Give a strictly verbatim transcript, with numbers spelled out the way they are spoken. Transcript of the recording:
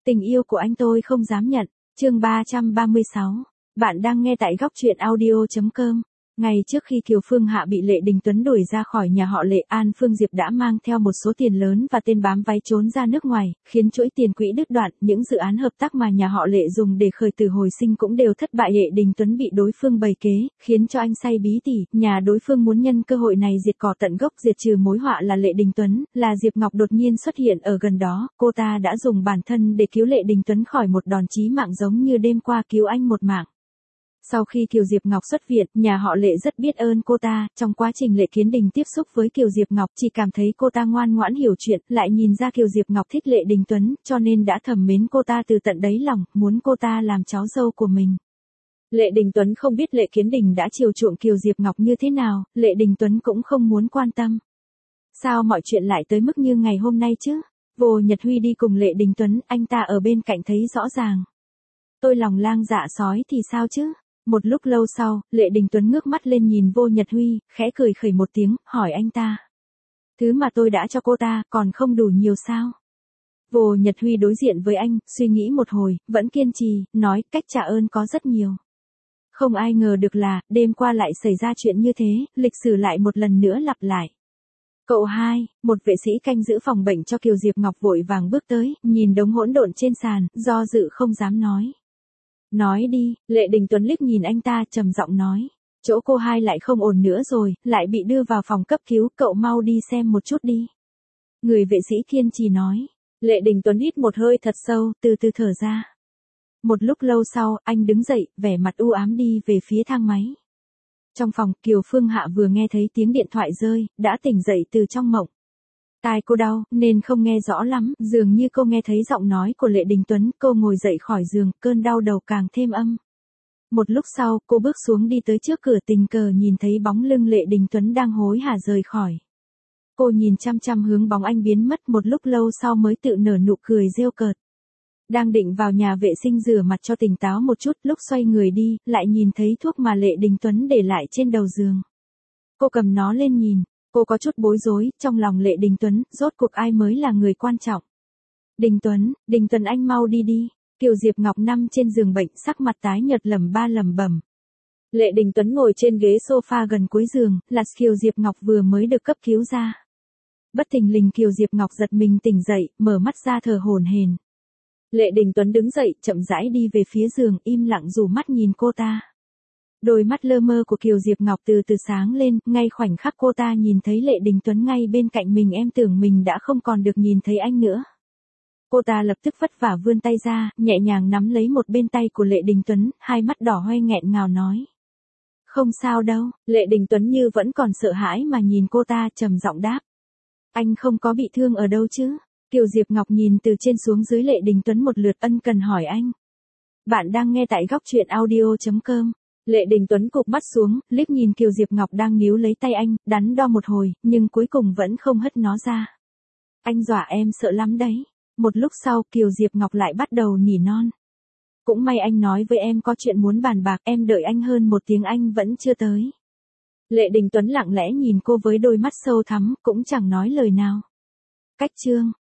Tình yêu của anh tôi không dám nhận. Chương ba trăm ba mươi sáu. Bạn đang nghe tại góc truyện audio chấm com. Ngày trước khi Kiều Phương Hạ bị Lệ Đình Tuấn đuổi ra khỏi nhà họ Lệ, An Phương Diệp đã mang theo một số tiền lớn và tên bám váy trốn ra nước ngoài, khiến chuỗi tiền quỹ đứt đoạn. Những dự án hợp tác mà nhà họ Lệ dùng để khởi tử hồi sinh cũng đều thất bại. Lệ Đình Tuấn bị đối phương bày kế, khiến cho anh say bí tỉ. Nhà đối phương muốn nhân cơ hội này diệt cỏ tận gốc, diệt trừ mối họa là Lệ Đình Tuấn. Là Diệp Ngọc đột nhiên xuất hiện ở gần đó, cô ta đã dùng bản thân để cứu Lệ Đình Tuấn khỏi một đòn chí mạng, giống như đêm qua cứu anh một mạng. Sau khi Kiều Diệp Ngọc xuất viện, nhà họ Lệ rất biết ơn cô ta. Trong quá trình Lệ Kiến Đình tiếp xúc với Kiều Diệp Ngọc, chỉ cảm thấy cô ta ngoan ngoãn hiểu chuyện, lại nhìn ra Kiều Diệp Ngọc thích Lệ Đình Tuấn, cho nên đã thầm mến cô ta từ tận đáy lòng, muốn cô ta làm cháu dâu của mình. Lệ Đình Tuấn không biết Lệ Kiến Đình đã chiều chuộng Kiều Diệp Ngọc như thế nào, Lệ Đình Tuấn cũng không muốn quan tâm. Sao mọi chuyện lại tới mức như ngày hôm nay chứ? Vô Nhật Huy đi cùng Lệ Đình Tuấn, anh ta ở bên cạnh thấy rõ ràng. Tôi lòng lang dạ sói thì sao chứ? Một lúc lâu sau, Lệ Đình Tuấn ngước mắt lên nhìn Vô Nhật Huy, khẽ cười khẩy một tiếng, hỏi anh ta. Thứ mà tôi đã cho cô ta, còn không đủ nhiều sao? Vô Nhật Huy đối diện với anh, suy nghĩ một hồi, vẫn kiên trì, nói cách trả ơn có rất nhiều. Không ai ngờ được là, đêm qua lại xảy ra chuyện như thế, lịch sử lại một lần nữa lặp lại. Cậu hai, một vệ sĩ canh giữ phòng bệnh cho Kiều Diệp Ngọc vội vàng bước tới, nhìn đống hỗn độn trên sàn, do dự không dám nói. Nói đi, Lệ Đình Tuấn liếc nhìn anh ta, trầm giọng nói. Chỗ cô hai lại không ổn nữa rồi, lại bị đưa vào phòng cấp cứu, cậu mau đi xem một chút đi. Người vệ sĩ kiên trì nói. Lệ Đình Tuấn hít một hơi thật sâu, từ từ thở ra. Một lúc lâu sau, anh đứng dậy, vẻ mặt u ám đi về phía thang máy. Trong phòng, Kiều Phương Hạ vừa nghe thấy tiếng điện thoại rơi, đã tỉnh dậy từ trong mộng. Tai cô đau, nên không nghe rõ lắm, dường như cô nghe thấy giọng nói của Lệ Đình Tuấn, cô ngồi dậy khỏi giường, cơn đau đầu càng thêm âm. Một lúc sau, cô bước xuống đi tới trước cửa, tình cờ nhìn thấy bóng lưng Lệ Đình Tuấn đang hối hả rời khỏi. Cô nhìn chăm chăm hướng bóng anh biến mất, một lúc lâu sau mới tự nở nụ cười rêu cợt. Đang định vào nhà vệ sinh rửa mặt cho tỉnh táo một chút, lúc xoay người đi, lại nhìn thấy thuốc mà Lệ Đình Tuấn để lại trên đầu giường. Cô cầm nó lên nhìn. Cô có chút bối rối, trong lòng Lệ Đình Tuấn, rốt cuộc ai mới là người quan trọng. Đình Tuấn, Đình Tuấn anh mau đi đi. Kiều Diệp Ngọc nằm trên giường bệnh, sắc mặt tái nhợt lẩm ba lẩm bẩm. Lệ Đình Tuấn ngồi trên ghế sofa gần cuối giường, là Kiều Diệp Ngọc vừa mới được cấp cứu ra. Bất thình lình Kiều Diệp Ngọc giật mình tỉnh dậy, mở mắt ra thở hổn hển. Lệ Đình Tuấn đứng dậy, chậm rãi đi về phía giường, im lặng rủ mắt nhìn cô ta. Đôi mắt lơ mơ của Kiều Diệp Ngọc từ từ sáng lên, ngay khoảnh khắc cô ta nhìn thấy Lệ Đình Tuấn ngay bên cạnh mình, em tưởng mình đã không còn được nhìn thấy anh nữa. Cô ta lập tức vất vả vươn tay ra, nhẹ nhàng nắm lấy một bên tay của Lệ Đình Tuấn, hai mắt đỏ hoe nghẹn ngào nói. Không sao đâu, Lệ Đình Tuấn như vẫn còn sợ hãi mà nhìn cô ta, trầm giọng đáp. Anh không có bị thương ở đâu chứ? Kiều Diệp Ngọc nhìn từ trên xuống dưới Lệ Đình Tuấn một lượt, ân cần hỏi anh. Bạn đang nghe tại góc truyện audio chấm com. Lệ Đình Tuấn cụp mắt xuống, liếc nhìn Kiều Diệp Ngọc đang níu lấy tay anh, đắn đo một hồi, nhưng cuối cùng vẫn không hất nó ra. Anh dọa em sợ lắm đấy. Một lúc sau, Kiều Diệp Ngọc lại bắt đầu nỉ non. Cũng may anh nói với em có chuyện muốn bàn bạc, em đợi anh hơn một tiếng anh vẫn chưa tới. Lệ Đình Tuấn lặng lẽ nhìn cô với đôi mắt sâu thắm, cũng chẳng nói lời nào. Cách chương.